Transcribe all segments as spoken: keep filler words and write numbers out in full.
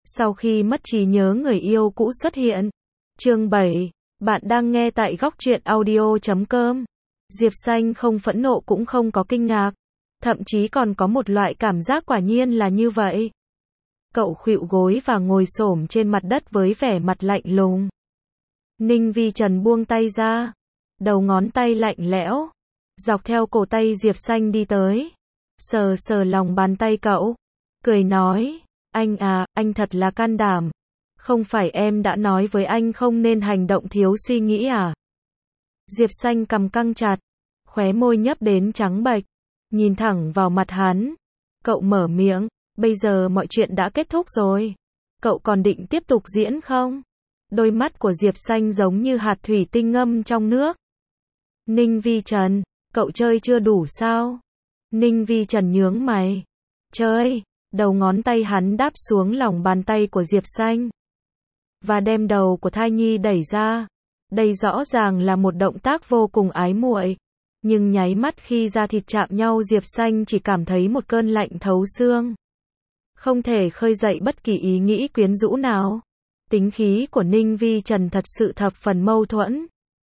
Sau khi mất trí nhớ người yêu cũ xuất hiện. Chương bảy. Bạn đang nghe tại góc truyện audio chấm com. Diệp Xanh không phẫn nộ cũng không có kinh ngạc. Thậm chí còn có một loại cảm giác quả nhiên là như vậy. Cậu khuỵu gối và ngồi xổm trên mặt đất với vẻ mặt lạnh lùng. Ninh Vi Trần buông tay ra. Đầu ngón tay lạnh lẽo. Dọc theo cổ tay Diệp Xanh đi tới. Sờ sờ lòng bàn tay cậu. Cười nói. Anh à, anh thật là can đảm. Không phải em đã nói với anh không nên hành động thiếu suy nghĩ à? Diệp Xanh cằm căng chặt. Khóe môi nhấp đến trắng bệch. Nhìn thẳng vào mặt hắn. Cậu mở miệng. Bây giờ mọi chuyện đã kết thúc rồi. Cậu còn định tiếp tục diễn không? Đôi mắt của Diệp Xanh giống như hạt thủy tinh ngâm trong nước. Ninh Vi Trần, cậu chơi chưa đủ sao? Ninh Vi Trần nhướng mày. Chơi. Đầu ngón tay hắn đáp xuống lòng bàn tay của Diệp Xanh. Và đem đầu của thai nhi đẩy ra. Đây rõ ràng là một động tác vô cùng ái muội. Nhưng nháy mắt khi da thịt chạm nhau Diệp Xanh chỉ cảm thấy một cơn lạnh thấu xương. Không thể khơi dậy bất kỳ ý nghĩ quyến rũ nào. Tính khí của Ninh Vi Trần thật sự thập phần mâu thuẫn.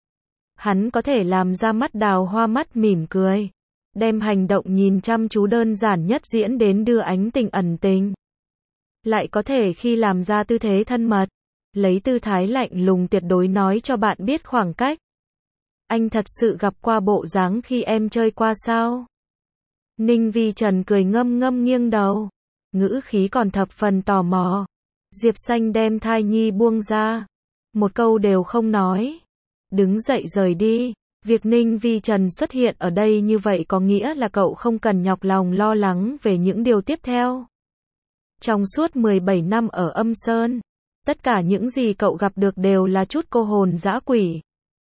Hắn có thể làm ra mắt đào hoa mắt mỉm cười. Đem hành động nhìn chăm chú đơn giản nhất diễn đến đưa ánh tình ẩn tình. Lại có thể khi làm ra tư thế thân mật. Lấy tư thái lạnh lùng tuyệt đối nói cho bạn biết khoảng cách. Anh thật sự gặp qua bộ dáng khi em chơi qua sao? Ninh Vi Trần cười ngâm ngâm nghiêng đầu. Ngữ khí còn thập phần tò mò. Diệp Xanh đem thai nhi buông ra. Một câu đều không nói. Đứng dậy rời đi. Việc Ninh Vi Trần xuất hiện ở đây như vậy có nghĩa là cậu không cần nhọc lòng lo lắng về những điều tiếp theo. Trong suốt mười bảy năm ở Âm Sơn, tất cả những gì cậu gặp được đều là chút cô hồn dã quỷ.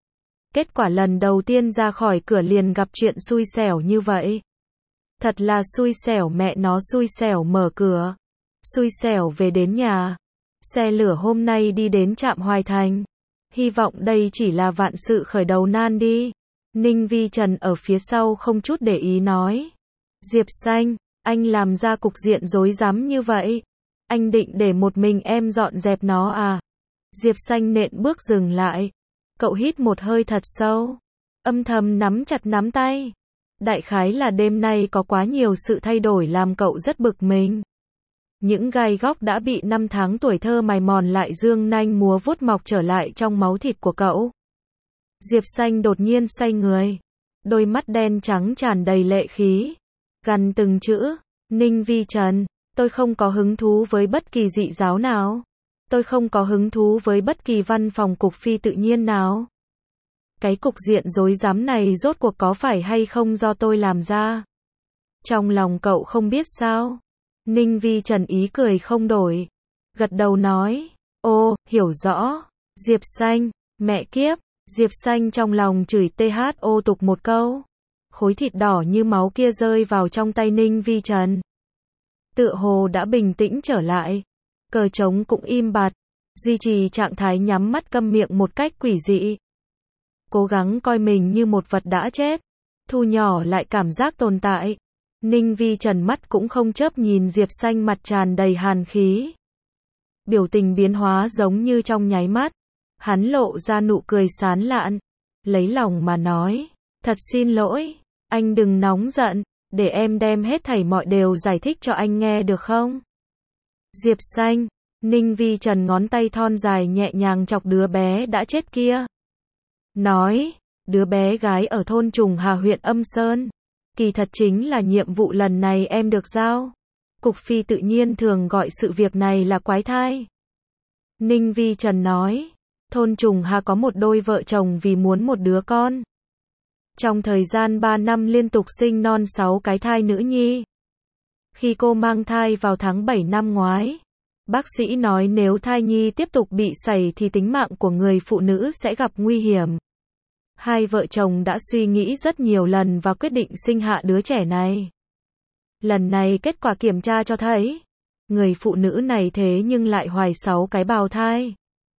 Kết quả lần đầu tiên ra khỏi cửa liền gặp chuyện xui xẻo như vậy. Thật là xui xẻo mẹ nó xui xẻo mở cửa. Xui xẻo về đến nhà. Xe lửa hôm nay đi đến trạm Hoài Thành. Hy vọng đây chỉ là vạn sự khởi đầu nan đi. Ninh Vi Trần ở phía sau không chút để ý nói. Diệp Xanh, anh làm ra cục diện rối rắm như vậy. Anh định để một mình em dọn dẹp nó à? Diệp Xanh nện bước dừng lại. Cậu hít một hơi thật sâu. Âm thầm nắm chặt nắm tay. Đại khái là đêm nay có quá nhiều sự thay đổi làm cậu rất bực mình. Những gai góc đã bị năm tháng tuổi thơ mài mòn lại dương nanh múa vuốt mọc trở lại trong máu thịt của cậu. Diệp Xanh đột nhiên xoay người. Đôi mắt đen trắng tràn đầy lệ khí. Gằn từng chữ. Ninh Vi Trần, tôi không có hứng thú với bất kỳ dị giáo nào. Tôi không có hứng thú với bất kỳ văn phòng cục phi tự nhiên nào. Cái cục diện rối rắm này rốt cuộc có phải hay không do tôi làm ra? Trong lòng cậu không biết sao? Ninh Vi Trần ý cười không đổi. Gật đầu nói. Ô, hiểu rõ. Diệp Xanh, mẹ kiếp. Diệp Xanh trong lòng chửi tho tục một câu. Khối thịt đỏ như máu kia rơi vào trong tay Ninh Vi Trần. Tựa hồ đã bình tĩnh trở lại. Cờ trống cũng im bặt. Duy trì trạng thái nhắm mắt câm miệng một cách quỷ dị. Cố gắng coi mình như một vật đã chết. Thu nhỏ lại cảm giác tồn tại. Ninh Vi Trần mắt cũng không chớp nhìn Diệp Xanh mặt tràn đầy hàn khí. Biểu tình biến hóa giống như trong nháy mắt. Hắn lộ ra nụ cười sán lạn. Lấy lòng mà nói. Thật xin lỗi. Anh đừng nóng giận. Để em đem hết thảy mọi đều giải thích cho anh nghe được không? Diệp Xanh. Ninh Vi Trần ngón tay thon dài nhẹ nhàng chọc đứa bé đã chết kia. Nói. Đứa bé gái ở thôn Trùng Hà huyện Âm Sơn. Kỳ thật chính là nhiệm vụ lần này em được giao. Cục phi tự nhiên thường gọi sự việc này là quái thai. Ninh Vi Trần nói. Thôn Trùng Hà có một đôi vợ chồng vì muốn một đứa con. Trong thời gian ba năm liên tục sinh non sáu cái thai nữ nhi. Khi cô mang thai vào tháng bảy năm ngoái, bác sĩ nói nếu thai nhi tiếp tục bị sẩy thì tính mạng của người phụ nữ sẽ gặp nguy hiểm. Hai vợ chồng đã suy nghĩ rất nhiều lần và quyết định sinh hạ đứa trẻ này. Lần này kết quả kiểm tra cho thấy, người phụ nữ này thế nhưng lại hoài sáu cái bào thai.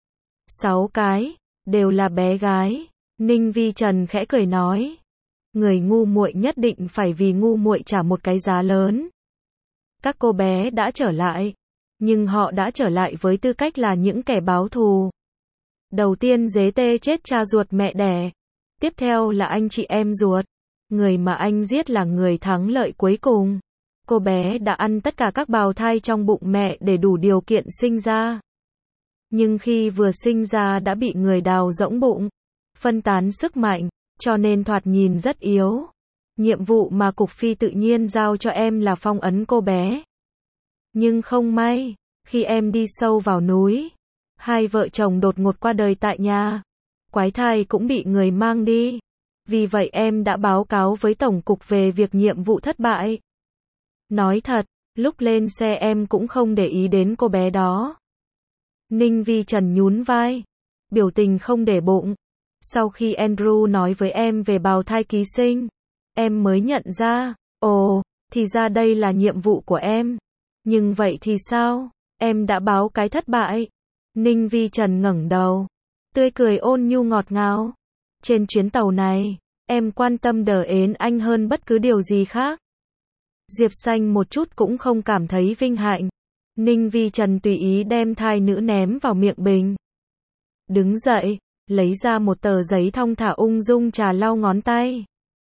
Sáu cái, đều là bé gái. Ninh Vi Trần khẽ cười nói. Người ngu muội nhất định phải vì ngu muội trả một cái giá lớn. Các cô bé đã trở lại. Nhưng họ đã trở lại với tư cách là những kẻ báo thù. Đầu tiên Dế Tê chết cha ruột mẹ đẻ. Tiếp theo là anh chị em ruột. Người mà anh giết là người thắng lợi cuối cùng. Cô bé đã ăn tất cả các bào thai trong bụng mẹ để đủ điều kiện sinh ra. Nhưng khi vừa sinh ra đã bị người đào rỗng bụng, phân tán sức mạnh, cho nên thoạt nhìn rất yếu. Nhiệm vụ mà Cục Phi tự nhiên giao cho em là phong ấn cô bé. Nhưng không may, khi em đi sâu vào núi, hai vợ chồng đột ngột qua đời tại nhà. Quái thai cũng bị người mang đi. Vì vậy em đã báo cáo với Tổng cục về việc nhiệm vụ thất bại. Nói thật, lúc lên xe em cũng không để ý đến cô bé đó. Ninh Vi Trần nhún vai, biểu tình không để bụng. Sau khi Andrew nói với em về bào thai ký sinh, em mới nhận ra, ồ, thì ra đây là nhiệm vụ của em. Nhưng vậy thì sao? Em đã báo cái thất bại. Ninh Vi Trần ngẩng đầu, tươi cười ôn nhu ngọt ngào. Trên chuyến tàu này, em quan tâm đến anh hơn bất cứ điều gì khác. Diệp Xanh một chút cũng không cảm thấy vinh hạnh. Ninh Vi Trần tùy ý đem thai nữ ném vào miệng bình. Đứng dậy, lấy ra một tờ giấy thong thả ung dung trà lau ngón tay.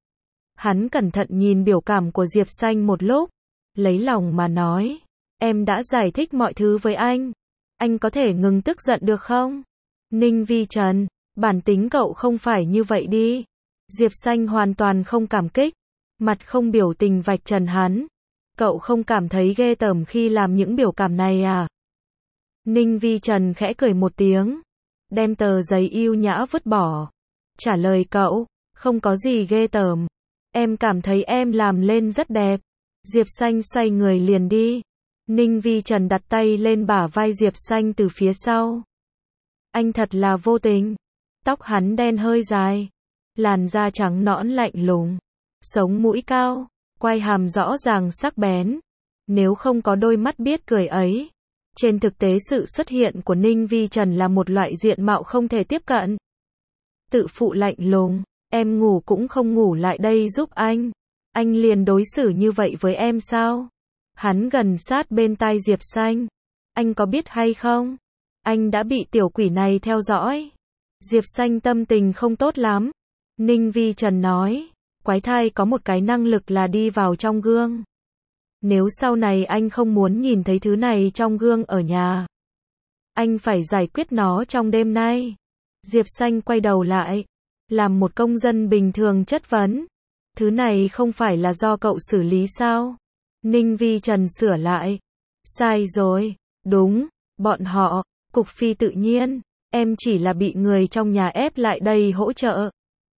Hắn cẩn thận nhìn biểu cảm của Diệp Xanh một lúc, lấy lòng mà nói, em đã giải thích mọi thứ với anh. Anh có thể ngừng tức giận được không? Ninh Vi Trần, bản tính cậu không phải như vậy đi. Diệp Xanh hoàn toàn không cảm kích, mặt không biểu tình vạch trần hắn. Cậu không cảm thấy ghê tởm khi làm những biểu cảm này à? Ninh Vi Trần khẽ cười một tiếng, đem tờ giấy yêu nhã vứt bỏ. Trả lời cậu, không có gì ghê tởm. Em cảm thấy em làm lên rất đẹp. Diệp Xanh xoay người liền đi. Ninh Vi Trần đặt tay lên bả vai Diệp Xanh từ phía sau. Anh thật là vô tình. Tóc hắn đen hơi dài, làn da trắng nõn lạnh lùng, sống mũi cao, quai hàm rõ ràng sắc bén. Nếu không có đôi mắt biết cười ấy, trên thực tế sự xuất hiện của Ninh Vi Trần là một loại diện mạo không thể tiếp cận. Tự phụ lạnh lùng, em ngủ cũng không ngủ lại đây giúp anh. Anh liền đối xử như vậy với em sao? Hắn gần sát bên tai Diệp Xanh. Anh có biết hay không? Anh đã bị tiểu quỷ này theo dõi. Diệp Xanh tâm tình không tốt lắm. Ninh Vi Trần nói, quái thai có một cái năng lực là đi vào trong gương. Nếu sau này anh không muốn nhìn thấy thứ này trong gương ở nhà, anh phải giải quyết nó trong đêm nay. Diệp Xanh quay đầu lại, làm một công dân bình thường chất vấn. Thứ này không phải là do cậu xử lý sao? Ninh Vi Trần sửa lại. Sai rồi, đúng, bọn họ, Cục Phi tự nhiên, em chỉ là bị người trong nhà ép lại đây hỗ trợ.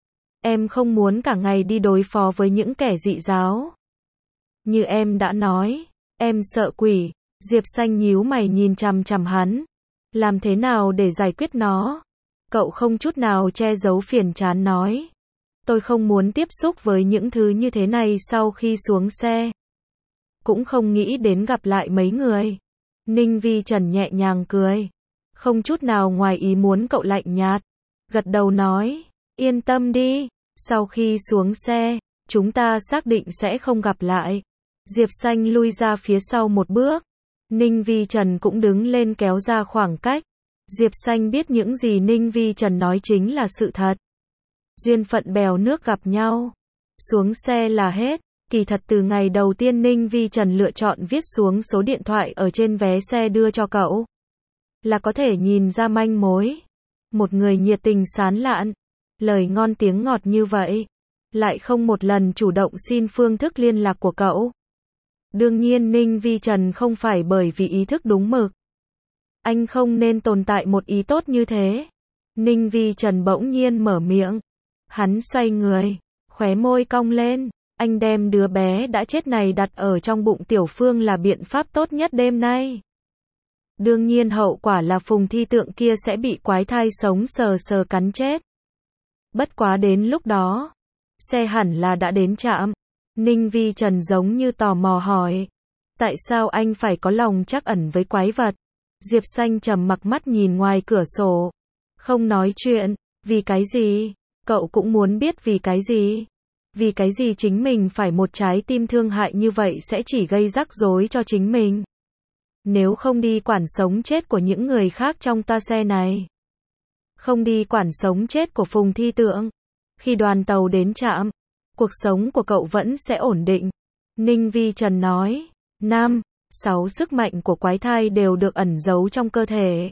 Em không muốn cả ngày đi đối phó với những kẻ dị giáo. Như em đã nói, em sợ quỷ. Diệp Xanh nhíu mày nhìn chằm chằm hắn. Làm thế nào để giải quyết nó? Cậu không chút nào che giấu phiền chán nói. Tôi không muốn tiếp xúc với những thứ như thế này sau khi xuống xe. Cũng không nghĩ đến gặp lại mấy người. Ninh Vi Trần nhẹ nhàng cười. Không chút nào ngoài ý muốn cậu lạnh nhạt. Gật đầu nói, yên tâm đi, sau khi xuống xe, chúng ta xác định sẽ không gặp lại. Diệp Xanh lui ra phía sau một bước. Ninh Vi Trần cũng đứng lên kéo ra khoảng cách. Diệp Xanh biết những gì Ninh Vi Trần nói chính là sự thật. Duyên phận bèo nước gặp nhau. Xuống xe là hết. Kỳ thật từ ngày đầu tiên Ninh Vi Trần lựa chọn viết xuống số điện thoại ở trên vé xe đưa cho cậu, là có thể nhìn ra manh mối. Một người nhiệt tình sán lạn, lời ngon tiếng ngọt như vậy, lại không một lần chủ động xin phương thức liên lạc của cậu. Đương nhiên Ninh Vi Trần không phải bởi vì ý thức đúng mực. Anh không nên tồn tại một ý tốt như thế. Ninh Vi Trần bỗng nhiên mở miệng. Hắn xoay người, khóe môi cong lên. Anh đem đứa bé đã chết này đặt ở trong bụng Tiểu Phương là biện pháp tốt nhất đêm nay. Đương nhiên hậu quả là Phùng Thi Tượng kia sẽ bị quái thai sống sờ sờ cắn chết. Bất quá đến lúc đó, xe hẳn là đã đến trạm. Ninh Vi Trần giống như tò mò hỏi. Tại sao anh phải có lòng trắc ẩn với quái vật? Diệp Xanh trầm mặc mắt nhìn ngoài cửa sổ. Không nói chuyện. Vì cái gì? Cậu cũng muốn biết vì cái gì? Vì cái gì chính mình phải một trái tim thương hại như vậy sẽ chỉ gây rắc rối cho chính mình? Nếu không đi quản sống chết của những người khác trong toa xe này. Không đi quản sống chết của Phùng Thi Tượng. Khi đoàn tàu đến trạm, cuộc sống của cậu vẫn sẽ ổn định. Ninh Vi Trần nói. Năm, sáu sức mạnh của quái thai đều được ẩn giấu trong cơ thể.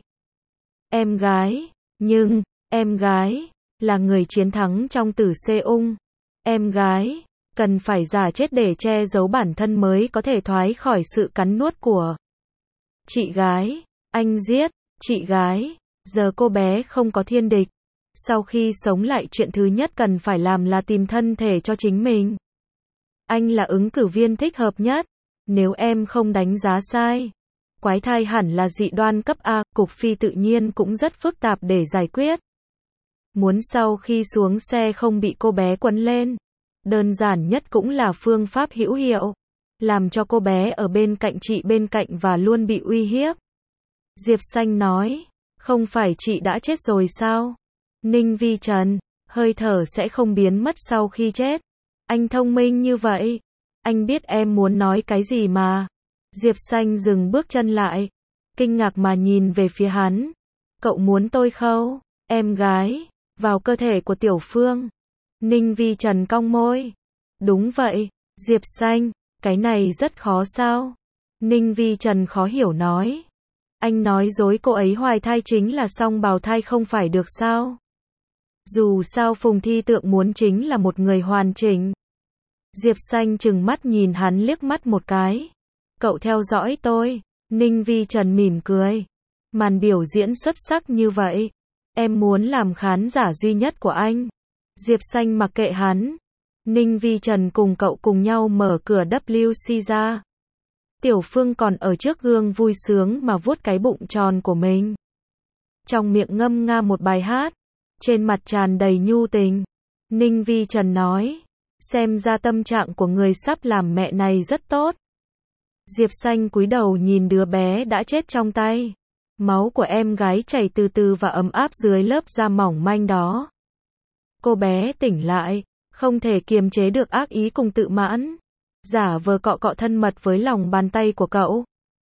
Em gái. Nhưng, em gái, là người chiến thắng trong tử xê ung. Em gái, cần phải giả chết để che giấu bản thân mới có thể thoát khỏi sự cắn nuốt của chị gái. Anh giết chị gái. Giờ cô bé không có thiên địch. Sau khi sống lại, chuyện thứ nhất cần phải làm là tìm thân thể cho chính mình. Anh là ứng cử viên thích hợp nhất. Nếu em không đánh giá sai, quái thai hẳn là dị đoan cấp A, cục phi tự nhiên cũng rất phức tạp để giải quyết. Muốn sau khi xuống xe không bị cô bé quấn lên. Đơn giản nhất cũng là phương pháp hữu hiệu. Làm cho cô bé ở bên cạnh chị bên cạnh và luôn bị uy hiếp. Diệp Xanh nói. Không phải chị đã chết rồi sao? Ninh Vi Trần. Hơi thở sẽ không biến mất sau khi chết. Anh thông minh như vậy. Anh biết em muốn nói cái gì mà. Diệp Xanh dừng bước chân lại. Kinh ngạc mà nhìn về phía hắn. Cậu muốn tôi khâu em gái vào cơ thể của Tiểu Phương. Ninh Vi Trần cong môi. Đúng vậy. Diệp Xanh. Cái này rất khó sao? Ninh Vi Trần khó hiểu nói. Anh nói dối cô ấy hoài thai chính là song bào thai không phải được sao? Dù sao Phùng Thi Tượng muốn chính là một người hoàn chỉnh. Diệp Xanh trừng mắt nhìn hắn liếc mắt một cái. Cậu theo dõi tôi. Ninh Vi Trần mỉm cười. Màn biểu diễn xuất sắc như vậy. Em muốn làm khán giả duy nhất của anh. Diệp Xanh mặc kệ hắn. Ninh Vi Trần cùng cậu cùng nhau mở cửa vê kép xê ra. Tiểu Phương còn ở trước gương vui sướng mà vuốt cái bụng tròn của mình. Trong miệng ngâm nga một bài hát. Trên mặt tràn đầy nhu tình. Ninh Vi Trần nói. Xem ra tâm trạng của người sắp làm mẹ này rất tốt. Diệp Xanh cúi đầu nhìn đứa bé đã chết trong tay. Máu của em gái chảy từ từ và ấm áp dưới lớp da mỏng manh đó. Cô bé tỉnh lại, không thể kiềm chế được ác ý cùng tự mãn. Giả vờ cọ cọ thân mật với lòng bàn tay của cậu.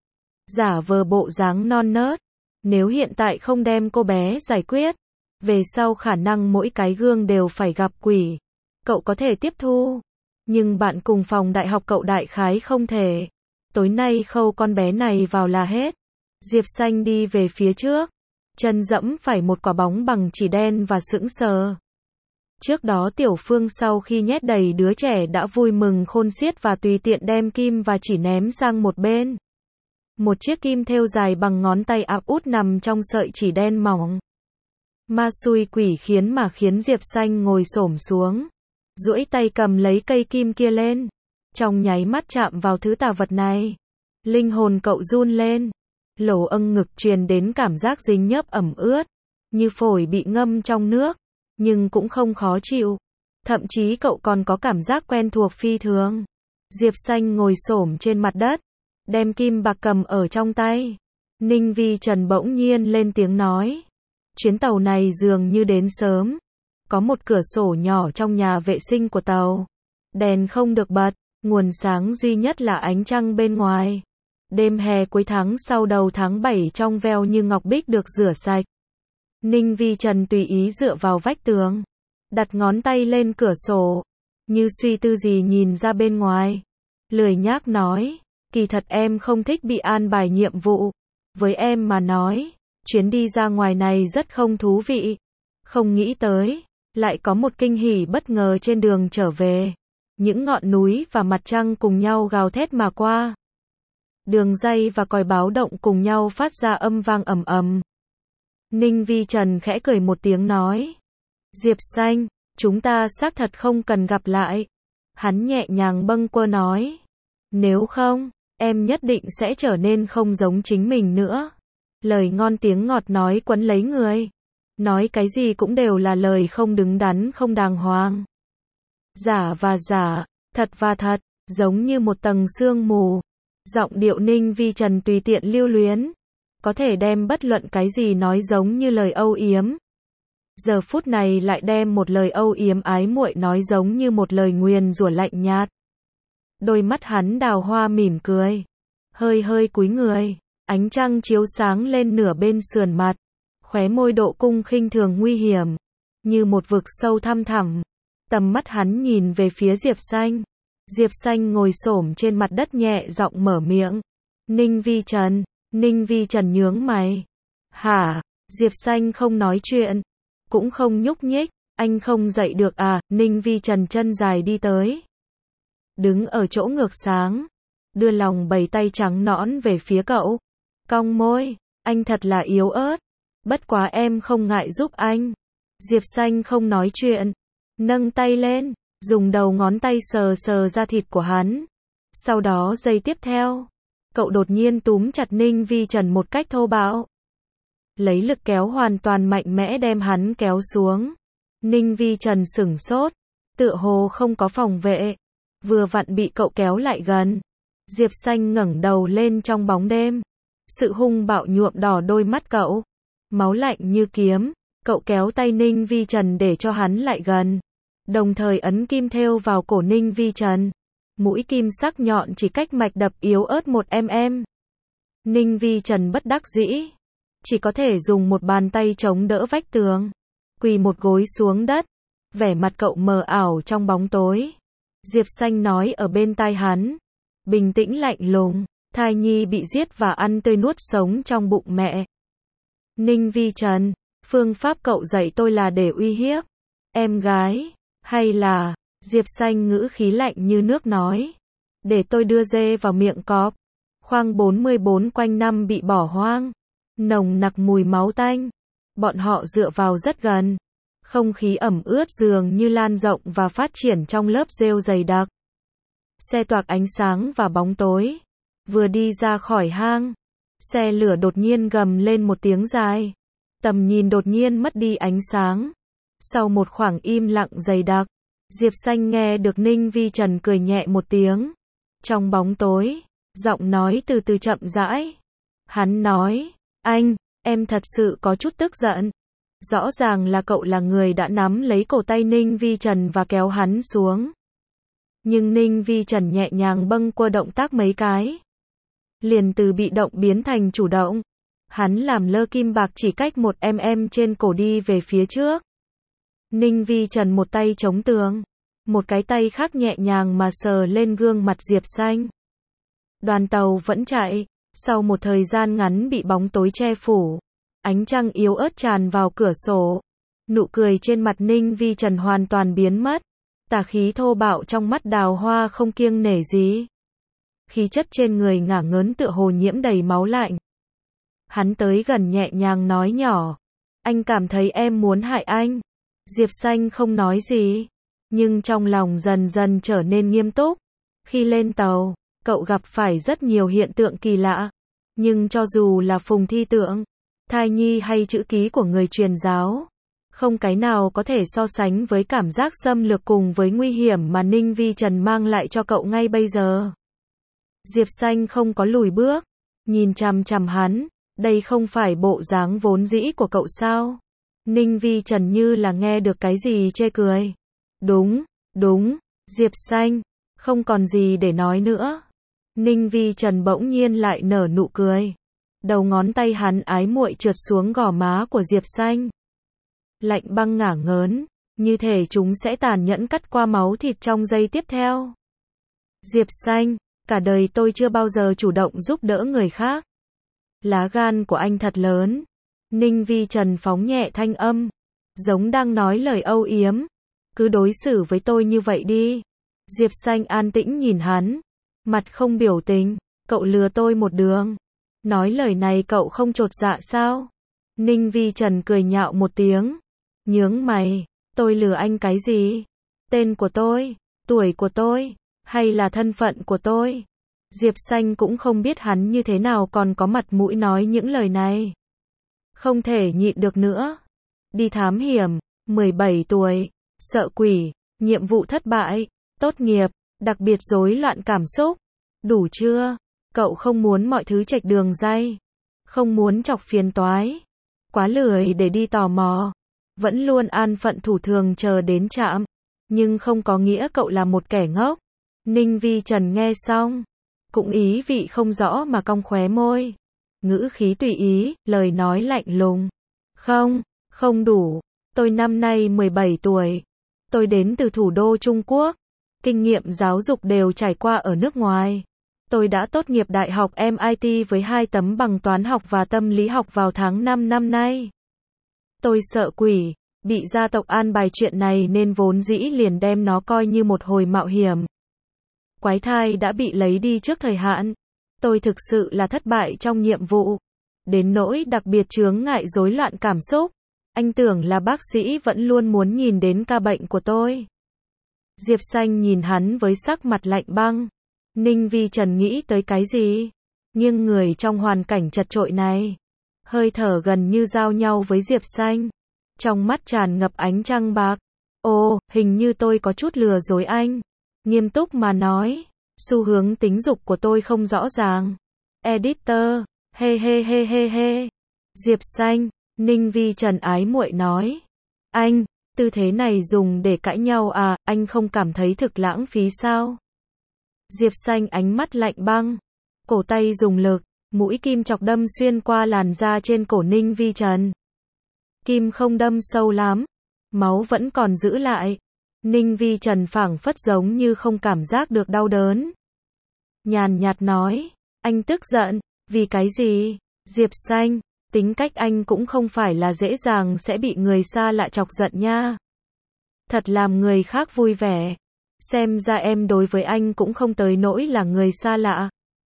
Giả vờ bộ dáng non nớt. Nếu hiện tại không đem cô bé giải quyết, về sau khả năng mỗi cái gương đều phải gặp quỷ. Cậu có thể tiếp thu. Nhưng bạn cùng phòng đại học cậu đại khái không thể. Tối nay khâu con bé này vào là hết. Diệp Xanh đi về phía trước. Chân dẫm phải một quả bóng bằng chỉ đen và sững sờ. Trước đó Tiểu Phương sau khi nhét đầy đứa trẻ đã vui mừng khôn xiết và tùy tiện đem kim và chỉ ném sang một bên. Một chiếc kim thêu dài bằng ngón tay áp út nằm trong sợi chỉ đen mỏng. Ma xui quỷ khiến mà khiến Diệp Xanh ngồi xổm xuống. Duỗi tay cầm lấy cây kim kia lên. Trong nháy mắt chạm vào thứ tà vật này. Linh hồn cậu run lên. Lỗ âng ngực truyền đến cảm giác dính nhớp ẩm ướt. Như phổi bị ngâm trong nước. Nhưng cũng không khó chịu. Thậm chí cậu còn có cảm giác quen thuộc phi thường. Diệp Xanh ngồi xổm trên mặt đất. Đem kim bạc cầm ở trong tay. Ninh Vi Trần bỗng nhiên lên tiếng nói. Chuyến tàu này dường như đến sớm. Có một cửa sổ nhỏ trong nhà vệ sinh của tàu. Đèn không được bật. Nguồn sáng duy nhất là ánh trăng bên ngoài. Đêm hè cuối tháng sau đầu tháng bảy trong veo như ngọc bích được rửa sạch. Ninh Vi Trần tùy ý dựa vào vách tường. Đặt ngón tay lên cửa sổ. Như suy tư gì nhìn ra bên ngoài. Lười nhác nói. Kỳ thật em không thích bị an bài nhiệm vụ. Với em mà nói. Chuyến đi ra ngoài này rất không thú vị. Không nghĩ tới. Lại có một kinh hỉ bất ngờ trên đường trở về. Những ngọn núi và mặt trăng cùng nhau gào thét mà qua. Đường ray và còi báo động cùng nhau phát ra âm vang ầm ầm. Ninh Vi Trần khẽ cười một tiếng nói. Diệp Xanh, chúng ta xác thật không cần gặp lại. Hắn nhẹ nhàng bâng quơ nói. Nếu không, em nhất định sẽ trở nên không giống chính mình nữa. Lời ngon tiếng ngọt nói quấn lấy người. Nói cái gì cũng đều là lời không đứng đắn không đàng hoàng. Giả và giả, thật và thật, giống như một tầng sương mù. Giọng điệu Ninh Vi Trần tùy tiện lưu luyến. Có thể đem bất luận cái gì nói giống như lời âu yếm. Giờ phút này lại đem một lời âu yếm ái muội nói giống như một lời nguyền rủa lạnh nhạt. Đôi mắt hắn đào hoa mỉm cười. Hơi hơi cúi người. Ánh trăng chiếu sáng lên nửa bên sườn mặt, khóe môi độ cung khinh thường nguy hiểm, như một vực sâu thăm thẳm. Tầm mắt hắn nhìn về phía Diệp Xanh. Diệp Xanh ngồi xổm trên mặt đất nhẹ giọng mở miệng. Ninh Vi Trần, Ninh Vi Trần nhướng mày. Hả? Diệp Xanh không nói chuyện, cũng không nhúc nhích. Anh không dậy được à? Ninh Vi Trần chân dài đi tới, đứng ở chỗ ngược sáng, đưa lòng bầy tay trắng nõn về phía cậu. Cong môi, anh thật là yếu ớt. Bất quá em không ngại giúp anh. Diệp Xanh không nói chuyện, nâng tay lên, dùng đầu ngón tay sờ sờ da thịt của hắn. Sau đó giây tiếp theo, cậu đột nhiên túm chặt Ninh Vi Trần một cách thô bạo. Lấy lực kéo hoàn toàn mạnh mẽ đem hắn kéo xuống. Ninh Vi Trần sửng sốt, tựa hồ không có phòng vệ, vừa vặn bị cậu kéo lại gần. Diệp Xanh ngẩng đầu lên trong bóng đêm. Sự hung bạo nhuộm đỏ đôi mắt cậu, máu lạnh như kiếm. Cậu kéo tay Ninh Vi Trần để cho hắn lại gần, đồng thời ấn kim thêu vào cổ Ninh Vi Trần. Mũi kim sắc nhọn chỉ cách mạch đập yếu ớt một mm. Ninh Vi Trần bất đắc dĩ, chỉ có thể dùng một bàn tay chống đỡ vách tường, quỳ một gối xuống đất, vẻ mặt cậu mờ ảo trong bóng tối. Diệp Xanh nói ở bên tai hắn, bình tĩnh lạnh lùng, thai nhi bị giết và ăn tươi nuốt sống trong bụng mẹ. Ninh Vi Trần, phương pháp cậu dạy tôi là để uy hiếp em gái, hay là... Diệp Xanh ngữ khí lạnh như nước nói, để tôi đưa dê vào miệng cọp. Khoang bốn mươi bốn quanh năm bị bỏ hoang, nồng nặc mùi máu tanh. Bọn họ dựa vào rất gần, không khí ẩm ướt dường như lan rộng và phát triển trong lớp rêu dày đặc. Xe toạc ánh sáng và bóng tối, vừa đi ra khỏi hang, xe lửa đột nhiên gầm lên một tiếng dài, tầm nhìn đột nhiên mất đi ánh sáng. Sau một khoảng im lặng dày đặc, Diệp Xanh nghe được Ninh Vi Trần cười nhẹ một tiếng. Trong bóng tối, giọng nói từ từ chậm rãi. Hắn nói, anh, em thật sự có chút tức giận. Rõ ràng là cậu là người đã nắm lấy cổ tay Ninh Vi Trần và kéo hắn xuống. Nhưng Ninh Vi Trần nhẹ nhàng bâng quơ động tác mấy cái, liền từ bị động biến thành chủ động. Hắn làm lơ kim bạc chỉ cách một mm trên cổ đi về phía trước. Ninh Vi Trần một tay chống tường, một cái tay khác nhẹ nhàng mà sờ lên gương mặt Diệp Xanh. Đoàn tàu vẫn chạy, sau một thời gian ngắn bị bóng tối che phủ, ánh trăng yếu ớt tràn vào cửa sổ. Nụ cười trên mặt Ninh Vi Trần hoàn toàn biến mất, tà khí thô bạo trong mắt đào hoa không kiêng nể gì. Khí chất trên người ngả ngớn tựa hồ nhiễm đầy máu lạnh. Hắn tới gần nhẹ nhàng nói nhỏ, anh cảm thấy em muốn hại anh. Diệp Xanh không nói gì, nhưng trong lòng dần dần trở nên nghiêm túc. Khi lên tàu, cậu gặp phải rất nhiều hiện tượng kỳ lạ, nhưng cho dù là phùng thi tượng, thai nhi hay chữ ký của người truyền giáo, không cái nào có thể so sánh với cảm giác xâm lược cùng với nguy hiểm mà Ninh Vi Trần mang lại cho cậu ngay bây giờ. Diệp Xanh không có lùi bước, nhìn chằm chằm hắn, đây không phải bộ dáng vốn dĩ của cậu sao? Ninh Vi Trần như là nghe được cái gì chê cười. Đúng, đúng, Diệp Xanh, không còn gì để nói nữa. Ninh Vi Trần bỗng nhiên lại nở nụ cười. Đầu ngón tay hắn ái muội trượt xuống gò má của Diệp Xanh. Lạnh băng ngả ngớn, như thể chúng sẽ tàn nhẫn cắt qua máu thịt trong giây tiếp theo. Diệp Xanh, cả đời tôi chưa bao giờ chủ động giúp đỡ người khác. Lá gan của anh thật lớn. Ninh Vi Trần phóng nhẹ thanh âm, giống đang nói lời âu yếm. Cứ đối xử với tôi như vậy đi. Diệp Xanh an tĩnh nhìn hắn, mặt không biểu tình. Cậu lừa tôi một đường. Nói lời này cậu không chột dạ sao? Ninh Vi Trần cười nhạo một tiếng, nhướng mày. Tôi lừa anh cái gì? Tên của tôi, tuổi của tôi, hay là thân phận của tôi? Diệp Xanh cũng không biết hắn như thế nào còn có mặt mũi nói những lời này. Không thể nhịn được nữa. Đi thám hiểm, mười bảy tuổi, sợ quỷ, nhiệm vụ thất bại, tốt nghiệp, đặc biệt rối loạn cảm xúc. Đủ chưa? Cậu không muốn mọi thứ chệch đường ray, không muốn chọc phiền toái, quá lười để đi tò mò, vẫn luôn an phận thủ thường chờ đến trạm, nhưng không có nghĩa cậu là một kẻ ngốc. Ninh Vi Trần nghe xong, cũng ý vị không rõ mà cong khóe môi. ngữ khí tùy ý, lời nói lạnh lùng. Không, không đủ. Tôi năm nay mười bảy tuổi. Tôi đến từ thủ đô Trung Quốc. Kinh nghiệm giáo dục đều trải qua ở nước ngoài. Tôi đã tốt nghiệp đại học em i tê với hai tấm bằng toán học và tâm lý học vào tháng năm năm nay. Tôi sợ quỷ, bị gia tộc an bài chuyện này nên vốn dĩ liền đem nó coi như một hồi mạo hiểm. Quái thai đã bị lấy đi trước thời hạn. Tôi thực sự là thất bại trong nhiệm vụ. Đến nỗi đặc biệt chướng ngại rối loạn cảm xúc. Anh tưởng là bác sĩ vẫn luôn muốn nhìn đến ca bệnh của tôi. Diệp Xanh nhìn hắn với sắc mặt lạnh băng. Ninh Vi Trần nghĩ tới cái gì? Nhưng người trong hoàn cảnh chật chội này. Hơi thở gần như giao nhau với Diệp Xanh. Trong mắt tràn ngập ánh trăng bạc. Ồ, hình như tôi có chút lừa dối anh. Nghiêm túc mà nói. Xu hướng tính dục của tôi không rõ ràng. Editor, he he he he he. Diệp Xanh, Ninh Vi Trần ái muội nói. Anh, tư thế này dùng để cãi nhau à, anh không cảm thấy thực lãng phí sao? Diệp Xanh ánh mắt lạnh băng. Cổ tay dùng lực, mũi kim chọc đâm xuyên qua làn da trên cổ Ninh Vi Trần. Kim không đâm sâu lắm. Máu vẫn còn giữ lại. Ninh Vi Trần phảng phất giống như không cảm giác được đau đớn. Nhàn nhạt nói. Anh tức giận. Vì cái gì? Diệp Xanh. Tính cách anh cũng không phải là dễ dàng sẽ bị người xa lạ chọc giận nha. Thật làm người khác vui vẻ. Xem ra em đối với anh cũng không tới nỗi là người xa lạ.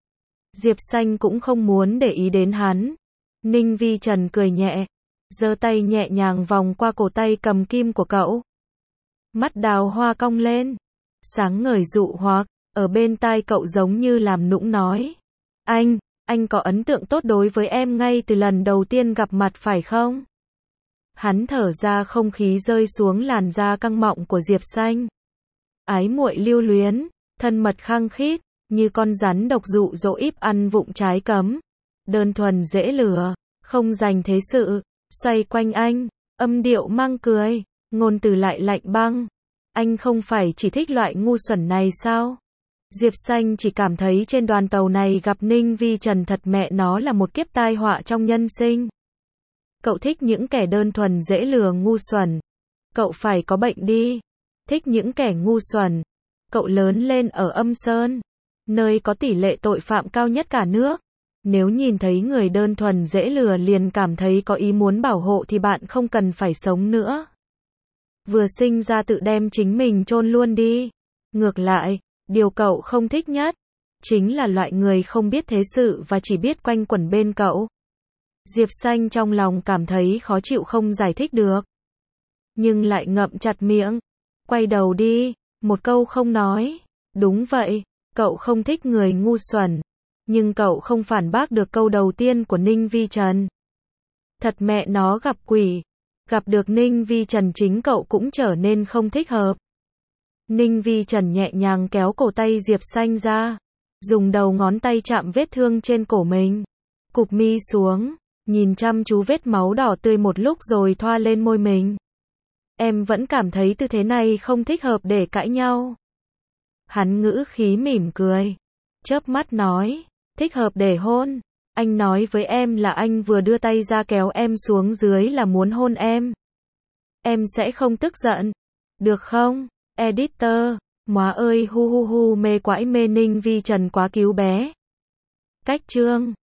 Diệp Xanh cũng không muốn để ý đến hắn. Ninh Vi Trần cười nhẹ. Giơ tay nhẹ nhàng vòng qua cổ tay cầm kim của cậu. Mắt đào hoa cong lên. Sáng ngời dụ hoặc. Ở bên tai cậu giống như làm nũng nói. Anh, anh có ấn tượng tốt đối với em ngay từ lần đầu tiên gặp mặt phải không? Hắn thở ra, không khí rơi xuống làn da căng mọng của Diệp Xanh. Ái muội lưu luyến, thân mật khăng khít, như con rắn độc dụ dỗ íp ăn vụng trái cấm. Đơn thuần dễ lừa, không dành thế sự, xoay quanh anh, âm điệu mang cười, ngôn từ lại lạnh băng. Anh không phải chỉ thích loại ngu xuẩn này sao? Diệp Xanh chỉ cảm thấy trên đoàn tàu này gặp Ninh Vi Trần thật mẹ nó là một kiếp tai họa trong nhân sinh. Cậu thích những kẻ đơn thuần dễ lừa ngu xuẩn. Cậu phải có bệnh đi. Thích những kẻ ngu xuẩn. Cậu lớn lên ở Âm Sơn, nơi có tỷ lệ tội phạm cao nhất cả nước. Nếu nhìn thấy người đơn thuần dễ lừa liền cảm thấy có ý muốn bảo hộ thì bạn không cần phải sống nữa. Vừa sinh ra tự đem chính mình chôn luôn đi. Ngược lại, điều cậu không thích nhất chính là loại người không biết thế sự và chỉ biết quanh quẩn bên cậu. Diệp Xanh trong lòng cảm thấy khó chịu không giải thích được. Nhưng lại ngậm chặt miệng. Quay đầu đi, một câu không nói. Đúng vậy, cậu không thích người ngu xuẩn. Nhưng cậu không phản bác được câu đầu tiên của Ninh Vi Trần. Thật mẹ nó gặp quỷ. Gặp được Ninh Vi Trần chính cậu cũng trở nên không thích hợp. Ninh Vi Trần nhẹ nhàng kéo cổ tay Diệp Xanh ra. Dùng đầu ngón tay chạm vết thương trên cổ mình. Cụp mi xuống. Nhìn chăm chú vết máu đỏ tươi một lúc rồi thoa lên môi mình. Em vẫn cảm thấy tư thế này không thích hợp để cãi nhau. Hắn ngữ khí mỉm cười. Chớp mắt nói. Thích hợp để hôn. Anh nói với em là anh vừa đưa tay ra kéo em xuống dưới là muốn hôn em. Em sẽ không tức giận. Được không? Editor. Móa ơi hu hu hu mê quãi mê Ninh Vi Trần quá cứu bé. Cách chương.